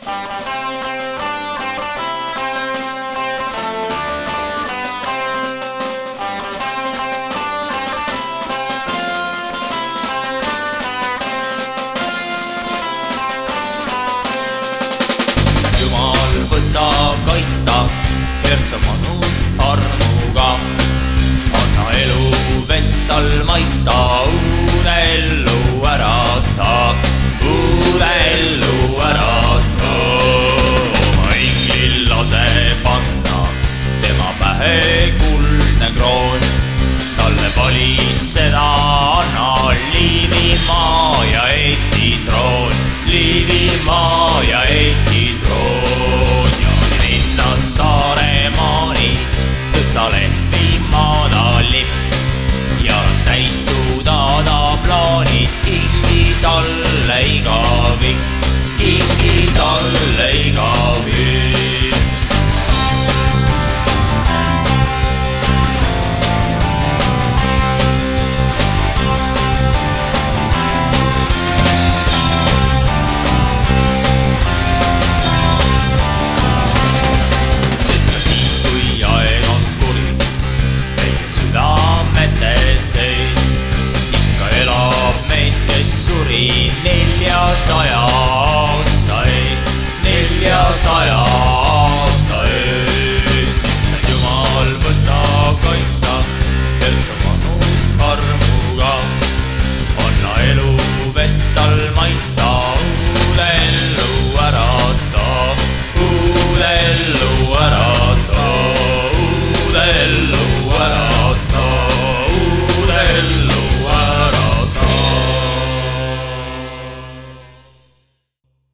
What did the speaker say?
Kaitsta Hertsa manus armuga, anna elu vett tal maitsta, uude ellu ärata, uude ellu ärata. Oma inglil lase panna tema pähe kuldne kroon, talle valitseda anna Liivimaa ja Eesti troon, Liivimaa ja Eesti troon. Saaremaani tõsta lehvimaada lipp ja täituda ta plaanid, kingi talle igavik, kingi talle igavik. Ikka elab meist, kes suri 400